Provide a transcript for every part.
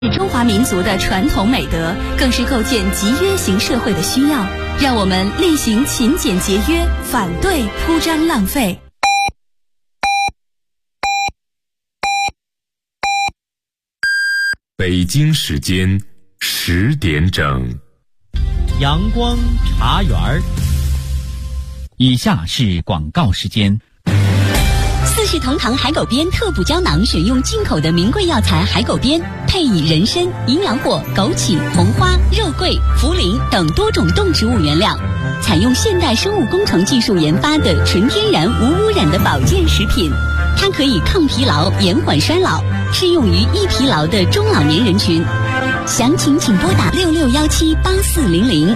是中华民族的传统美德，更是构建集约型社会的需要。让我们厉行勤俭节约，反对铺张浪费。 北京时间10点整， 阳光茶园儿。以下是广告时间。 四世同堂海狗鞭特补胶囊选用进口的名贵药材海狗鞭，配以人参、营养果、枸杞、红花、肉桂、茯苓等多种动植物原料，采用现代生物工程技术研发的纯天然无污染的保健食品。它可以抗疲劳、延缓衰老，适用于易疲劳的中老年人群。详情请拨打66178400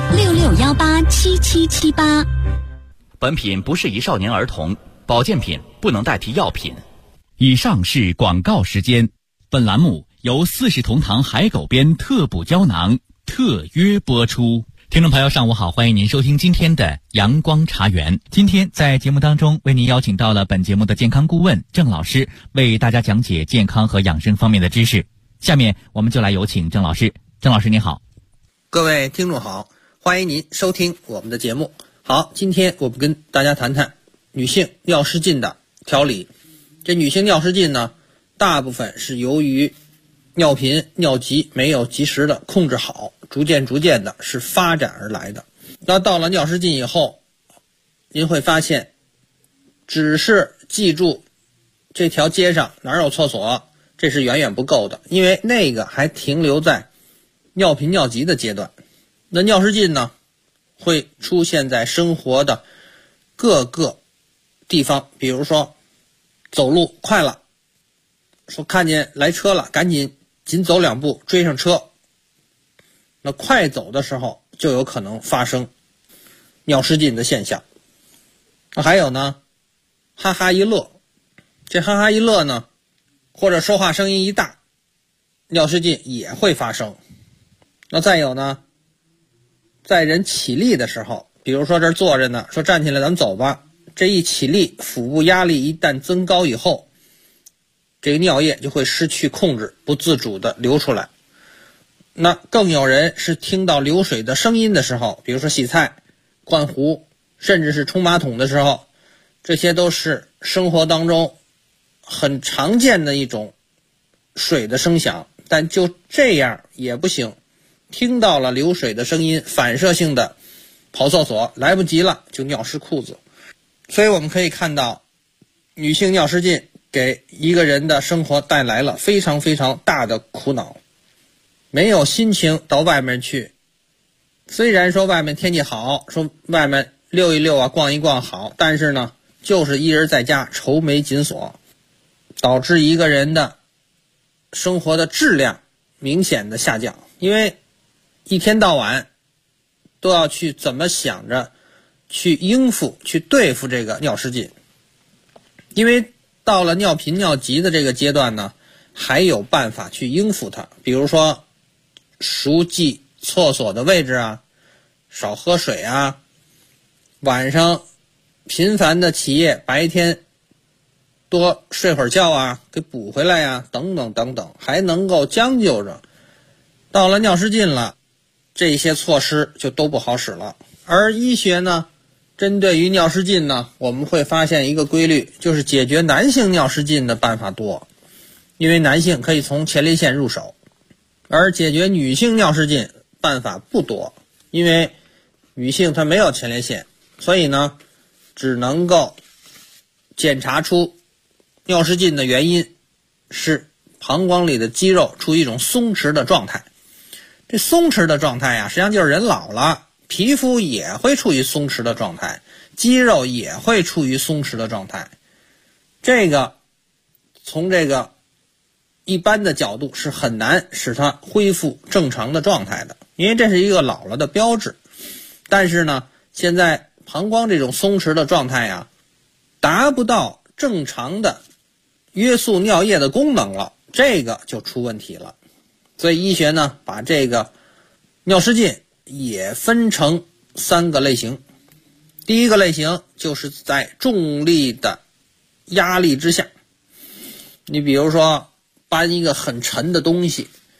66187778。 本品不适宜少年儿童，保健品不能代替药品。 以上是广告时间。本栏目由四世同堂海狗鞭特补胶囊特约播出。听众朋友上午好，欢迎您收听今天的阳光茶园。今天在节目当中为您邀请到了本节目的健康顾问郑老师，为大家讲解健康和养生方面的知识。下面我们就来有请郑老师。郑老师您好。 各位听众好，欢迎您收听我们的节目。好，今天我们跟大家谈谈女性尿失禁的调理。这女性尿失禁呢，大部分是由于尿频、尿急没有及时的控制好，逐渐的是发展而来的。那到了尿失禁以后，您会发现只是记住这条街上哪儿有厕所，这是远远不够的，因为那个还停留在尿频尿急的阶段。那尿失禁呢，会出现在生活的各个地方，比如说走路快了，说看见来车了，赶紧走2步追上车，那快走的时候就有可能发生尿失禁的现象。那还有呢，哈哈一乐，这哈哈一乐呢，或者说话声音一大，尿失禁也会发生。那再有呢，在人起立的时候，比如说这儿坐着呢，说站起来咱们走吧，这一起立，腹部压力一旦增高以后，这个尿液就会失去控制，不自主的流出来。那更有人是听到流水的声音的时候，比如说洗菜、灌壶，甚至是冲马桶的时候，这些都是生活当中很常见的一种水的声响，但就这样也不行，听到了流水的声音，反射性的跑厕所，来不及了就尿湿裤子。所以我们可以看到，女性尿失禁给一个人的生活带来了非常非常大的苦恼，没有心情到外面去。虽然说外面天气好，说外面溜一溜啊，逛一逛好，但是呢，就是一人在家愁眉紧锁，导致一个人的生活的质量明显的下降。因为一天到晚都要去怎么想着去应付、去对付这个尿失禁。因为到了尿频尿急的这个阶段呢，还有办法去应付它，比如说熟记厕所的位置啊，少喝水啊，晚上频繁的起夜，白天多睡会儿觉啊，给补回来啊，等等等等，还能够将就着。到了尿失禁了，这些措施就都不好使了。而医学呢，针对于尿失禁呢，我们会发现一个规律，就是解决男性尿失禁的办法多，因为男性可以从前列腺入手，而解决女性尿失禁办法不多，因为女性她没有前列腺，所以呢，只能够检查出尿失禁的原因是膀胱里的肌肉处于一种松弛的状态。这松弛的状态呀，实际上就是人老了，皮肤也会处于松弛的状态，肌肉也会处于松弛的状态。这个从这个一般的角度是很难使它恢复正常的状态的，因为这是一个老了的标志。但是呢，现在膀胱这种松弛的状态呀，达不到正常的约束尿液的功能了，这个就出问题了。所以医学呢，把这个尿失禁也分成3个类型。第一个类型就是在重力的压力之下，你比如说搬一个很沉的东西，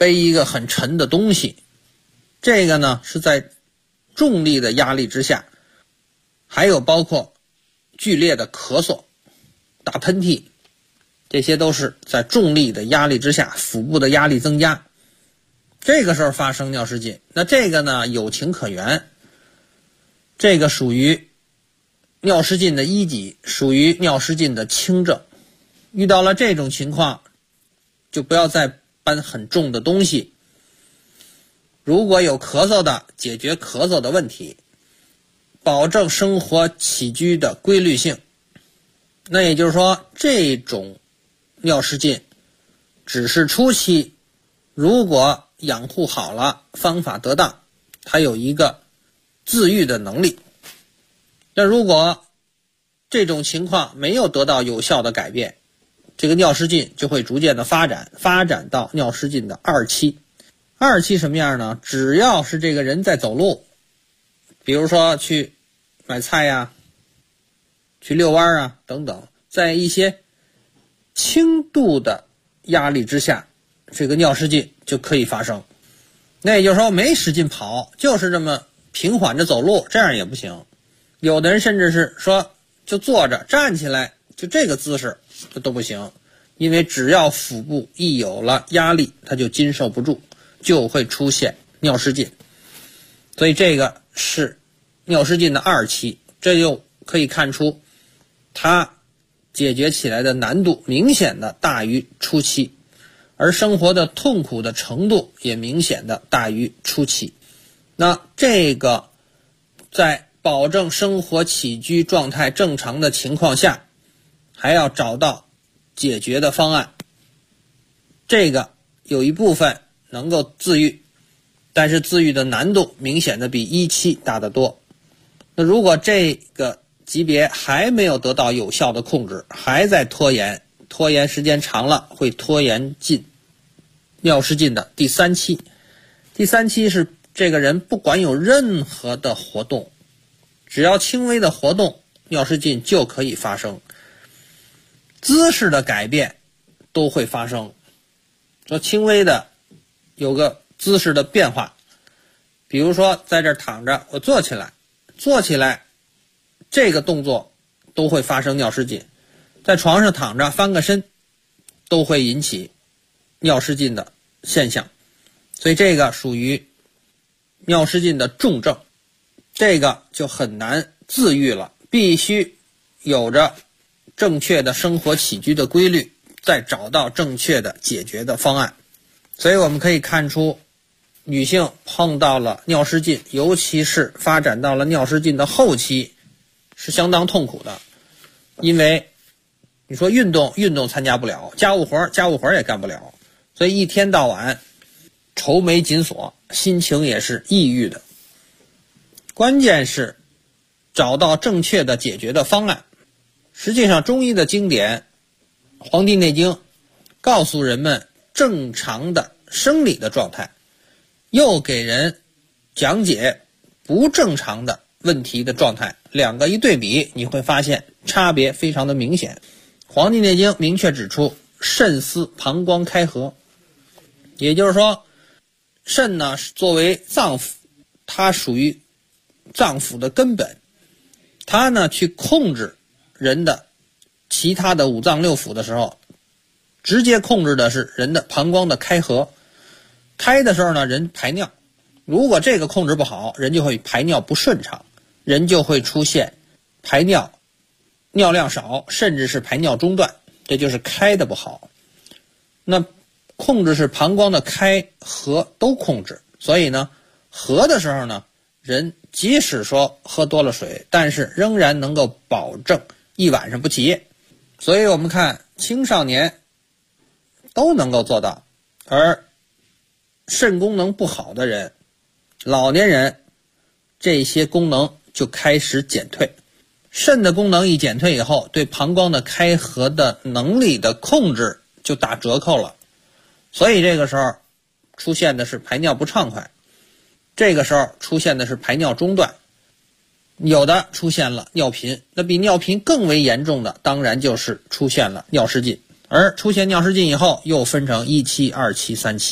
背一个很沉的东西，这个呢是在重力的压力之下，还有包括剧烈的咳嗽、打喷嚏，这些都是在重力的压力之下，腹部的压力增加，这个时候发生尿失禁。那这个呢有情可原，这个属于尿失禁的一级，属于尿失禁的轻症。遇到了这种情况，就不要再搬很重的东西。如果有咳嗽的，解决咳嗽的问题，保证生活起居的规律性。那也就是说，这种尿失禁只是初期，如果养护好了，方法得当，它有一个自愈的能力。那如果这种情况没有得到有效的改变，这个尿失禁就会逐渐的发展到尿失禁的2期。2期什么样呢？只要是这个人在走路，比如说去买菜呀、去遛弯啊等等，在一些轻度的压力之下，这个尿失禁就可以发生。那也就是说，没使劲跑，就是这么平缓着走路，这样也不行。有的人甚至是说就坐着站起来，就这个姿势这都不行，因为只要腹部一有了压力，它就经受不住，就会出现尿失禁。所以这个是尿失禁的2期，这就可以看出它解决起来的难度明显的大于初期，而生活的痛苦的程度也明显的大于初期。那这个在保证生活起居状态正常的情况下，还要找到解决的方案。这个有一部分能够自愈，但是自愈的难度明显的比1期大得多。那如果这个级别还没有得到有效的控制，还在拖延时间长了，会拖延进尿失禁的第3期。第3期是这个人不管有任何的活动，只要轻微的活动，尿失禁就可以发生，姿势的改变都会发生。说轻微的有个姿势的变化，比如说在这儿躺着，我坐起来，这个动作都会发生尿失禁。在床上躺着翻个身，都会引起尿失禁的现象。所以这个属于尿失禁的重症，这个就很难自愈了，必须有着正确的生活起居的规律，再找到正确的解决的方案。所以我们可以看出，女性碰到了尿失禁，尤其是发展到了尿失禁的后期，是相当痛苦的。因为你说运动参加不了，家务活也干不了，所以一天到晚愁眉紧锁，心情也是抑郁的。关键是找到正确的解决的方案。实际上中医的经典《黄帝内经》告诉人们正常的生理的状态，又给人讲解不正常的问题的状态，两个一对比，你会发现差别非常的明显。《黄帝内经》明确指出，肾司膀胱开合，也就是说，肾呢作为脏腑，它属于脏腑的根本，它呢去控制人的其他的五脏六腑的时候，直接控制的是人的膀胱的开合。开的时候呢，人排尿，如果这个控制不好，人就会排尿不顺畅，人就会出现排尿尿量少，甚至是排尿中断，这就是开的不好。那控制是膀胱的开合都控制，所以呢合的时候呢，人即使说喝多了水，但是仍然能够保证一晚上不起夜。所以我们看青少年都能够做到，而肾功能不好的人，老年人，这些功能就开始减退。肾的功能一减退以后，对膀胱的开合的能力的控制就打折扣了，所以这个时候出现的是排尿不畅快，这个时候出现的是排尿中断，有的出现了尿频。那比尿频更为严重的当然就是出现了尿失禁，而出现尿失禁以后又分成1期、2期、3期。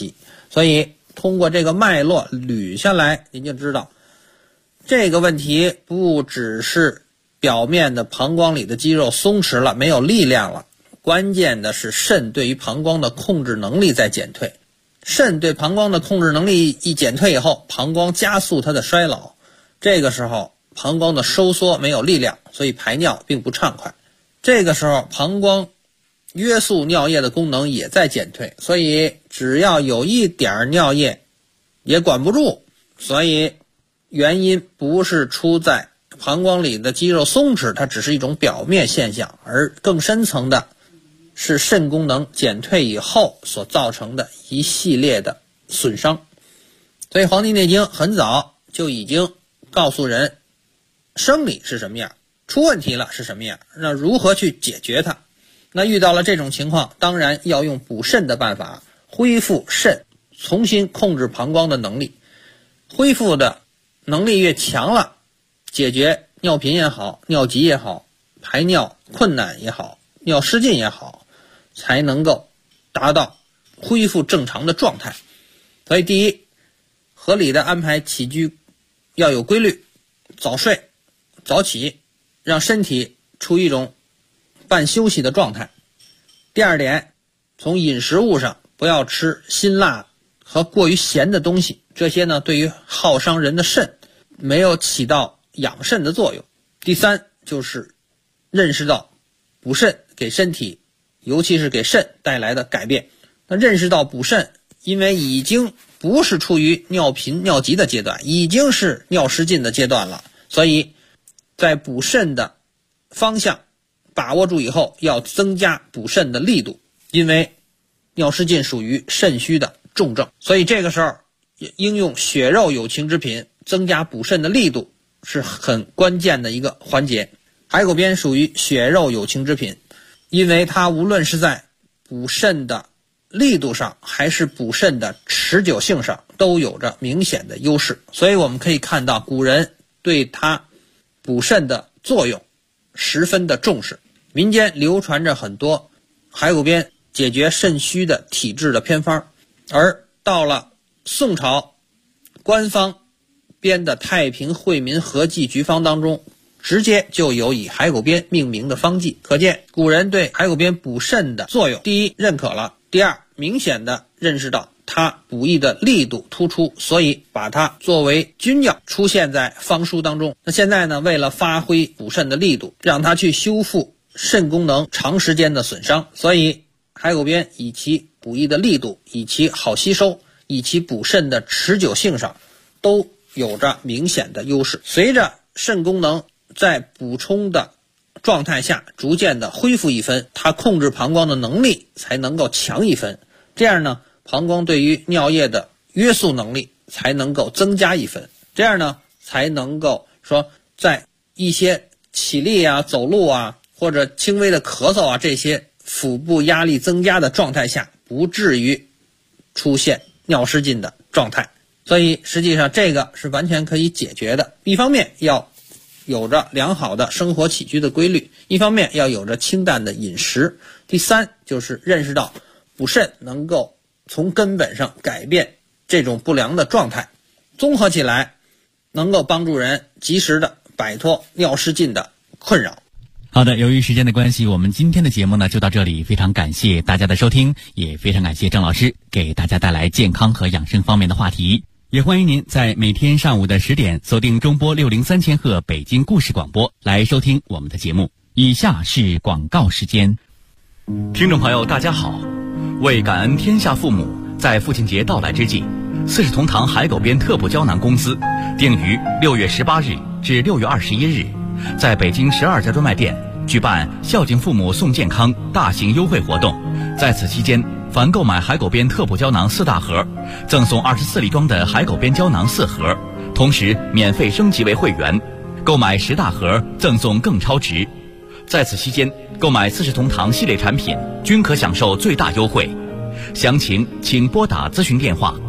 所以通过这个脉络捋下来，您就知道这个问题不只是表面的膀胱里的肌肉松弛了，没有力量了，关键的是肾对于膀胱的控制能力在减退。肾对膀胱的控制能力一减退以后，膀胱加速它的衰老，这个时候膀胱的收缩没有力量，所以排尿并不畅快。这个时候膀胱约束尿液的功能也在减退，所以只要有一点尿液也管不住。所以原因不是出在膀胱里的肌肉松弛，它只是一种表面现象，而更深层的是肾功能减退以后所造成的一系列的损伤。所以《黄帝内经》很早就已经告诉人生理是什么样，出问题了是什么样，那如何去解决它。那遇到了这种情况，当然要用补肾的办法，恢复肾，重新控制膀胱的能力。恢复的能力越强了，解决尿频也好，尿急也好，排尿困难也好，尿失禁也好，才能够达到恢复正常的状态。所以第一，合理的安排起居要有规律，早睡早起，让身体处于一种半休息的状态。第二点，从饮食物上不要吃辛辣和过于咸的东西，这些呢对于耗伤人的肾，没有起到养肾的作用。第三，就是认识到补肾给身体，尤其是给肾带来的改变。那认识到补肾，因为已经不是处于尿频尿急的阶段，已经是尿失禁的阶段了，所以在补肾的方向把握住以后，要增加补肾的力度，因为尿失禁属于肾虚的重症，所以这个时候应用血肉有情之品，增加补肾的力度是很关键的一个环节。海狗鞭属于血肉有情之品，因为它无论是在补肾的力度上还是补肾的持久性上都有着明显的优势，所以我们可以看到古人对它补肾的作用十分的重视。民间流传着很多海狗鞭解决肾虚的体质的偏方，而到了宋朝官方编的《太平惠民和剂局方》当中，直接就有以海狗鞭命名的方剂，可见古人对海狗鞭补肾的作用，第一认可了，第二明显的认识到它补益的力度突出，所以把它作为君药出现在方书当中。那现在呢，为了发挥补肾的力度，让它去修复肾功能长时间的损伤，所以海狗鞭以其补益的力度，以其好吸收，以其补肾的持久性上都有着明显的优势。随着肾功能在补充的状态下逐渐的恢复一分，它控制膀胱的能力才能够强一分，这样呢，膀胱对于尿液的约束能力才能够增加一分，这样呢才能够说在一些起立啊、走路啊或者轻微的咳嗽啊，这些腹部压力增加的状态下，不至于出现尿失禁的状态。所以实际上这个是完全可以解决的。一方面要有着良好的生活起居的规律，一方面要有着清淡的饮食。第三，就是认识到补肾能够从根本上改变这种不良的状态，综合起来能够帮助人及时的摆脱尿失禁的困扰。 好的，由于时间的关系，我们今天的节目呢就到这里，非常感谢大家的收听，也非常感谢郑老师给大家带来健康和养生方面的话题。也欢迎您在每天上午的10点锁定中波603千赫北京故事广播来收听我们的节目。以下是广告时间。 听众朋友大家好，为感恩天下父母，在父亲节到来之际，四世同堂海狗鞭特补胶囊公司定于6月18日至6月21日在北京12家专卖店举办孝敬父母送健康大型优惠活动。在此期间，凡购买海狗鞭特补胶囊4大盒，赠送24粒装的海狗鞭胶囊4盒，同时免费升级为会员，购买10大盒赠送更超值。在此期间，购买四世同堂系列产品均可享受最大优惠。详情请拨打咨询电话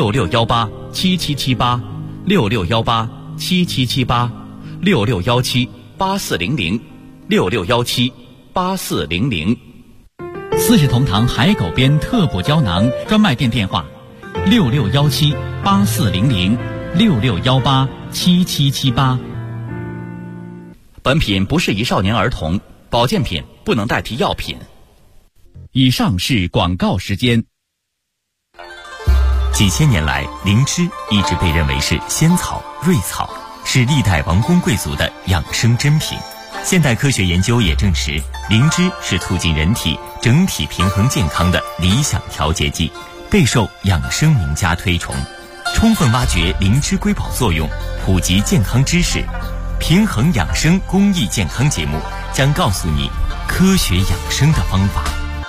66187778 66187778 66178400 66178400。 四世同堂海狗鞭特补胶囊专卖店电话 66178400，66187778。 本品不适宜少年儿童，保健品不能代替药品。 以上是广告时间。 几千年来，灵芝一直被认为是仙草、瑞草，是历代王公贵族的养生珍品。现代科学研究也证实，灵芝是促进人体整体平衡健康的理想调节剂，备受养生名家推崇。充分挖掘灵芝瑰宝作用，普及健康知识，平衡养生公益健康节目将告诉你科学养生的方法。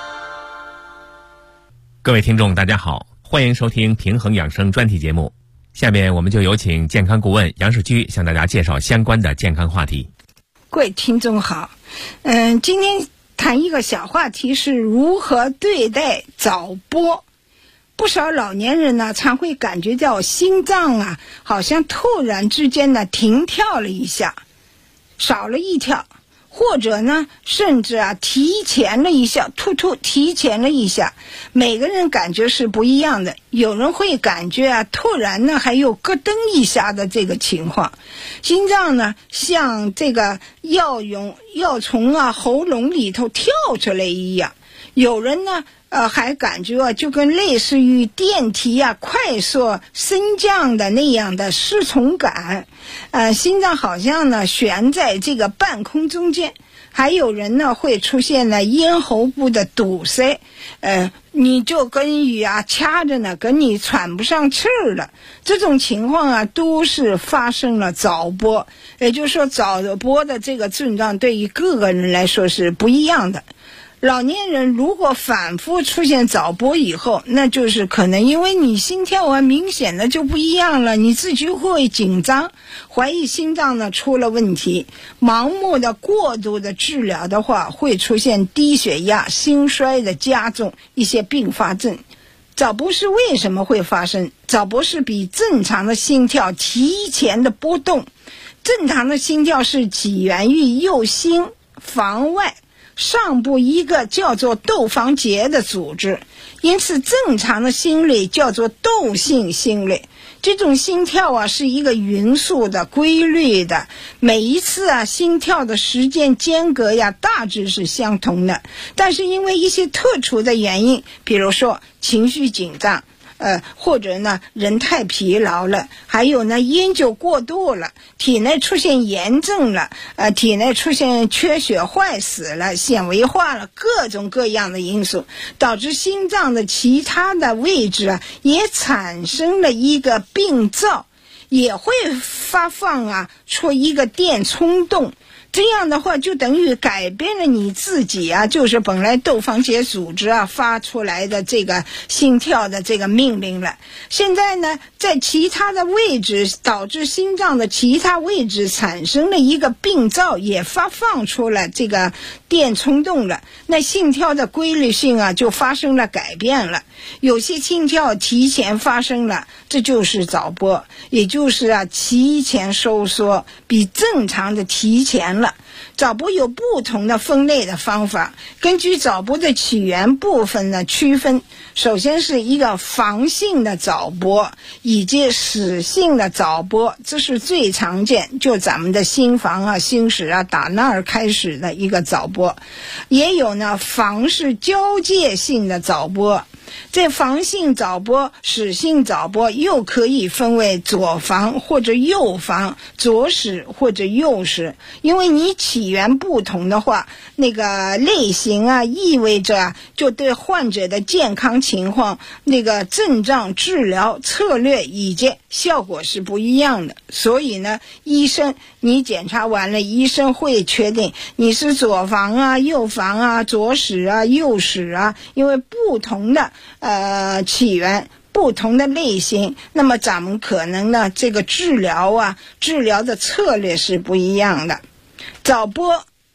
各位听众大家好，欢迎收听平衡养生专题节目。下面我们就有请健康顾问杨世居向大家介绍相关的健康话题。 各位听众好，今天谈一个小话题，是如何对待早搏。不少老年人呢，常会感觉到心脏啊，好像突然之间呢停跳了一下，少了一跳，或者呢，甚至提前了一下，提前了一下。每个人感觉是不一样的，有人会感觉突然呢还有咯噔一下的这个情况，心脏呢像这个要从喉咙里头跳出来一样。有人呢还感觉就跟类似于电梯快速升降的那样的失重感，心脏好像呢悬在这个半空中间。还有人呢会出现了咽喉部的堵塞，你就跟于掐着呢，跟你喘不上气儿了。这种情况都是发生了早搏，也就是说早搏的这个症状对于各个人来说是不一样的。老年人如果反复出现早搏以后，那就是可能因为你心跳明显的就不一样了，你自己会紧张，怀疑心脏呢出了问题。盲目的过度的治疗的话，会出现低血压、心衰的加重一些并发症。早搏是为什么会发生？早搏是比正常的心跳提前的波动。正常的心跳是起源于右心房外上部一个叫做窦房结的组织，因此正常的心率叫做窦性心率。这种心跳是一个匀速的、规律的，每一次心跳的时间间隔大致是相同的，但是因为一些特殊的原因，比如说情绪紧张，或者呢人太疲劳了，还有呢烟酒过度了，体内出现炎症了，体内出现缺血坏死了，纤维化了，各种各样的因素，导致心脏的其他的位置也产生了一个病灶，也会发放出一个电冲动。这样的话就等于改变了你自己就是本来窦房结组织发出来的这个心跳的这个命令了。现在呢在其他的位置导致心脏的其他位置产生了一个病灶，也发放出了这个电冲动了，那心跳的规律性就发生了改变了。有些心跳提前发生了，这就是早搏，也就是提前收缩，比正常的提前了。早搏有不同的分类的方法，根据早搏的起源部分呢区分。首先是一个防性的早搏以及室性的早搏，这是最常见，就咱们的心房心室打那儿开始的一个早搏。也有呢房室交界性的早搏。这房性早搏、室性早搏又可以分为左房或者右房，左室或者右室。因为你起源不同的话，那个类型意味着就对患者的健康情况、那个症状、治疗策略以及效果是不一样的。所以呢，医生你检查完了，医生会确定你是左房右房左室右室因为不同的起源，不同的类型，那么咱们可能呢这个治疗的策略是不一样的。早搏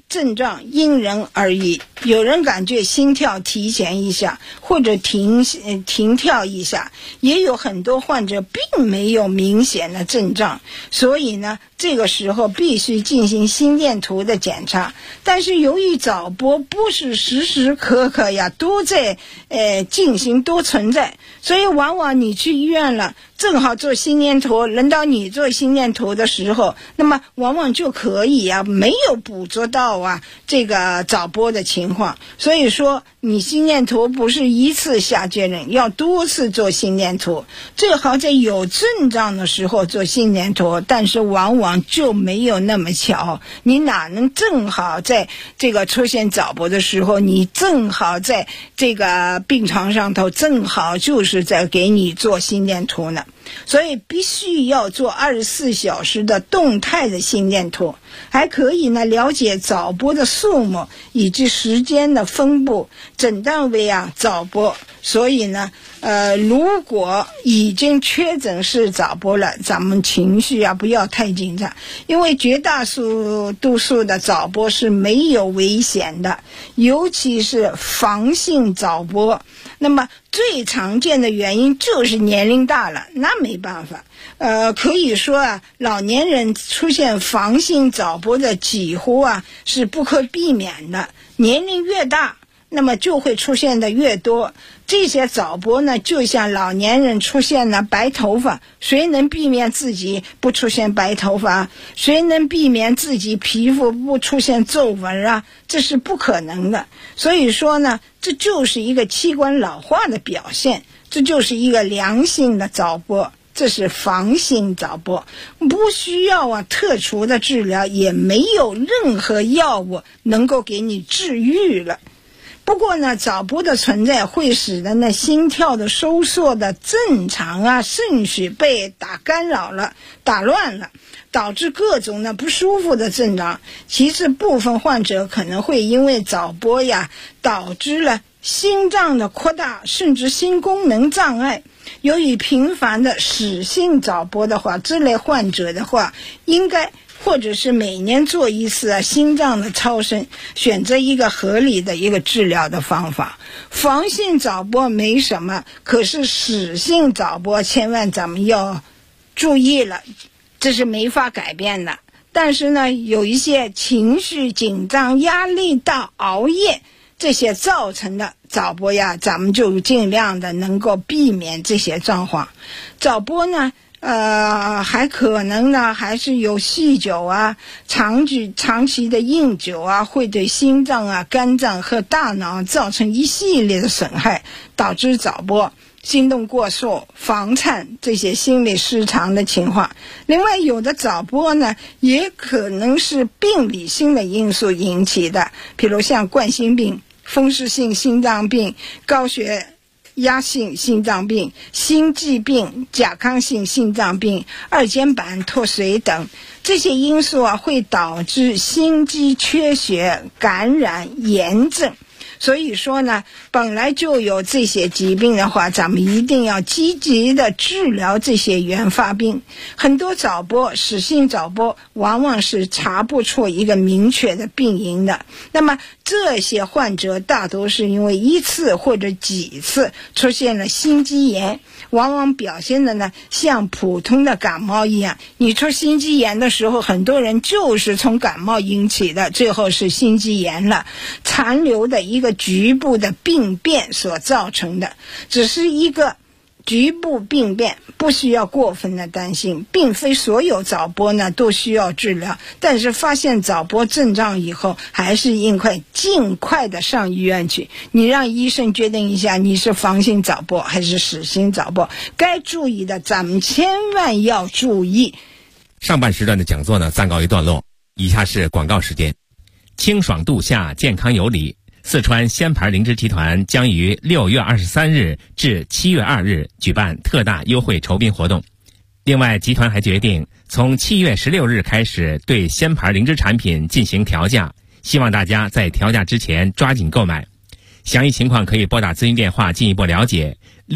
症状因人而异，有人感觉心跳提前一下或者停跳一下，也有很多患者并没有明显的症状，所以呢这个时候必须进行心电图的检查。但是由于早搏不是时时刻刻呀都在进行都存在，所以往往你去医院了，正好做心电图，轮到你做心电图的时候，那么往往就可以没有捕捉到这个早搏的情况。所以说你心电图不是一次下结论，要多次做心电图，最好在有症状的时候做心电图，但是往往就没有那么巧，你哪能正好在这个出现早搏的时候，你正好在这个病床上头，正好就是在给你做心电图呢。所以必须要做24小时的动态的心电图，还可以呢了解早搏的数目以及时间的分布，诊断为早搏。所以呢如果已经确诊是早搏了，咱们情绪不要太紧张，因为绝大多数的早搏是没有危险的，尤其是房性早搏。那么最常见的原因就是年龄大了，那没办法。可以说老年人出现房性早搏的几乎是不可避免的，年龄越大那么就会出现的越多。这些早搏呢就像老年人出现了白头发，谁能避免自己不出现白头发？谁能避免自己皮肤不出现皱纹这是不可能的。所以说呢这就是一个器官老化的表现，这就是一个良性的早搏，这是房性早搏，不需要特殊的治疗，也没有任何药物能够给你治愈了。不过呢早搏的存在会使得心跳的收缩的正常顺序被干扰了，打乱了，导致各种不舒服的症状。其次部分患者可能会因为早搏导致了心脏的扩大，甚至心功能障碍。由于频繁的室性早搏的话，这类患者的话应该或者是每年做一次心脏的超声，选择一个合理的一个治疗的方法。房性早搏没什么，可是室性早搏千万咱们要注意了，这是没法改变的。但是呢有一些情绪紧张、压力大、熬夜这些造成的早搏咱们就尽量的能够避免这些状况。早搏呢还可能呢还是有酗酒长期的饮酒会对心脏肝脏和大脑造成一系列的损害，导致早搏、心动过速、房颤这些心理失常的情况。另外有的早搏呢也可能是病理性的因素引起的，比如像冠心病、风湿性心脏病、高血压性心脏病、心悸病、甲亢性心脏病、二尖瓣脱髓等，这些因素会导致心肌缺血、感染、炎症。所以说呢本来就有这些疾病的话，咱们一定要积极的治疗这些原发病。很多早搏、室性早搏往往是查不出一个明确的病因的，那么这些患者大多是因为一次或者几次出现了心肌炎，往往表现的呢像普通的感冒一样。你出心肌炎的时候，很多人就是从感冒引起的，最后是心肌炎了，残留的一个局部的病变所造成的，只是一个局部病变，不需要过分的担心。并非所有早搏呢都需要治疗，但是发现早搏症状以后，还是应该尽快的上医院去。你让医生决定一下你是房性早搏还是室性早搏，该注意的咱们千万要注意。 上半时段的讲座呢暂告一段落，以下是广告时间。清爽度夏，健康有理。四川仙牌灵芝集团将于6月23日至7月2日举办特大优惠筹宾活动。另外，集团还决定从7月16日开始对仙牌灵芝产品进行调价，希望大家在调价之前抓紧购买。详细情况可以拨打咨询电话进一步了解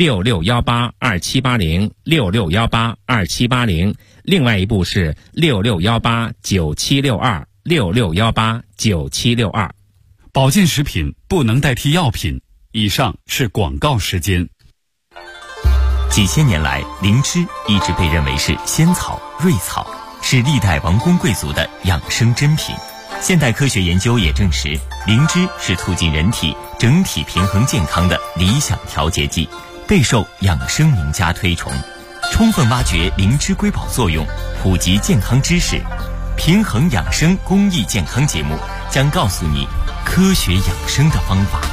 ，66182780 66182780，另外一部是66189762 66189762。 保健食品不能代替药品。以上是广告时间。 几千年来，灵芝一直被认为是仙草、瑞草，是历代王公贵族的养生珍品。现代科学研究也证实，灵芝是促进人体整体平衡健康的理想调节剂，备受养生名家推崇。充分挖掘灵芝瑰宝作用，普及健康知识，平衡养生公益健康节目将告诉你科学养生的方法。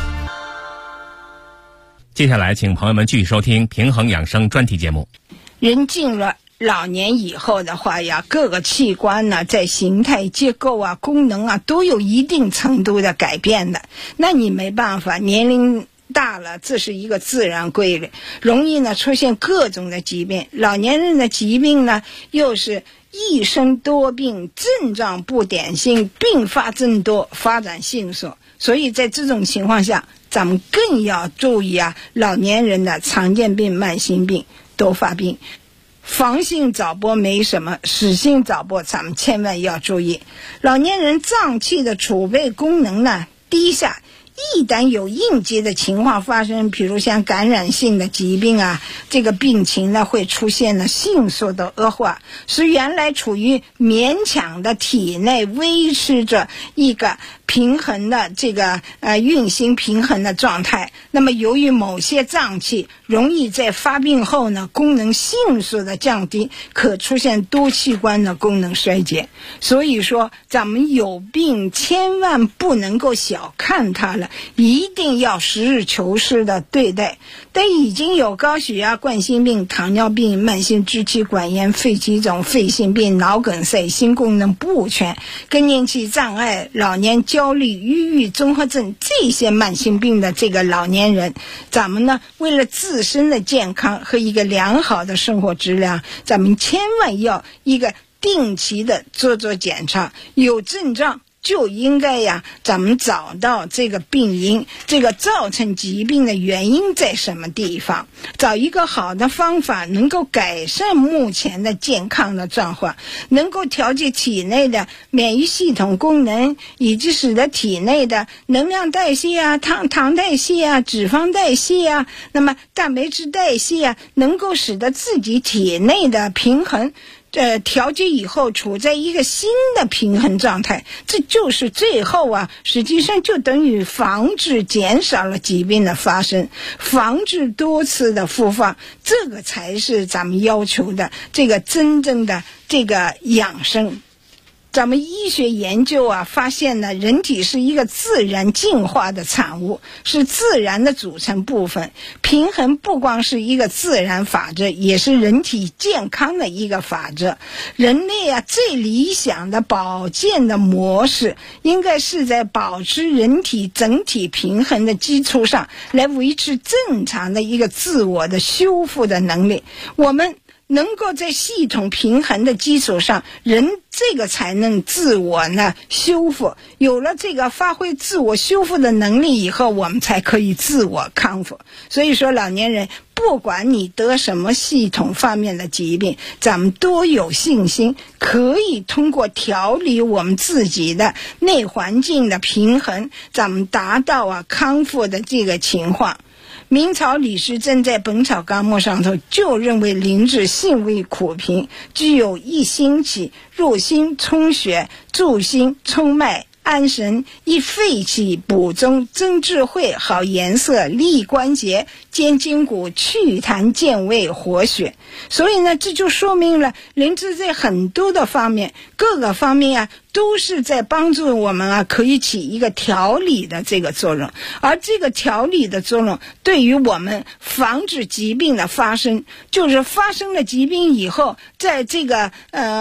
接下来请朋友们继续收听平衡养生专题节目。 人进了老年以后的话呀，各个器官呢，在形态、结构啊、功能啊，都有一定程度的改变的。那你没办法，年龄大了，这是一个自然规律，容易呢出现各种的疾病。老年人的疾病呢，又是一生多病，症状不典型，并发症多，发展迅速。所以在这种情况下，咱们更要注意啊，老年人的常见病、慢性病、多发病。防性早搏没什么，使性早搏咱们千万要注意。老年人脏器的储备功能呢低下，一旦有应急的情况发生，比如像感染性的疾病啊，这个病情呢会出现了迅速的恶化，使原来处于勉强的体内维持着一个平衡的这个运行平衡的状态。那么由于某些脏器容易在发病后呢功能迅速的降低，可出现多器官的功能衰竭。所以说咱们有病千万不能够小看它了，一定要实事求是的对待。对已经有高血压、冠心病、糖尿病、慢性支气管炎、肺气肿、肺性病、脑梗塞、心功能不全、更年期障碍、老年焦虑、抑郁综合症这些慢性病的这个老年人，咱们呢为了自身的健康和一个良好的生活质量，咱们千万要一个定期的做检查，有症状就应该呀，咱们找到这个病因，这个造成疾病的原因在什么地方，找一个好的方法，能够改善目前的健康的状况，能够调节体内的免疫系统功能，以及使得体内的能量代谢啊、糖代谢啊、脂肪代谢啊，那么蛋白质代谢啊，能够使得自己体内的平衡调节以后处在一个新的平衡状态，这就是最后啊，实际上就等于防止减少了疾病的发生，防止多次的复发，这个才是咱们要求的这个真正的这个养生。咱们医学研究啊发现呢，人体是一个自然进化的产物，是自然的组成部分。平衡不光是一个自然法则，也是人体健康的一个法则。人类啊最理想的保健的模式，应该是在保持人体整体平衡的基础上，来维持正常的一个自我的修复的能力。我们能够在系统平衡的基础上，人这个才能自我呢修复。有了这个发挥自我修复的能力以后，我们才可以自我康复。所以说老年人不管你得什么系统方面的疾病，咱们都有信心可以通过调理我们自己的内环境的平衡，咱们达到啊康复的这个情况。明朝李时珍在《本草纲目》上头就认为灵芝性味苦平，具有益心气、入心、充血、助心、充脉、安神、益肺气、补中、增智慧、好颜色、利关节、坚筋骨、祛痰健胃、活血。所以呢，这就说明了灵芝在很多的方面，各个方面啊都是在帮助我们啊可以起一个调理的这个作用。而这个调理的作用对于我们防止疾病的发生，就是发生了疾病以后，在这个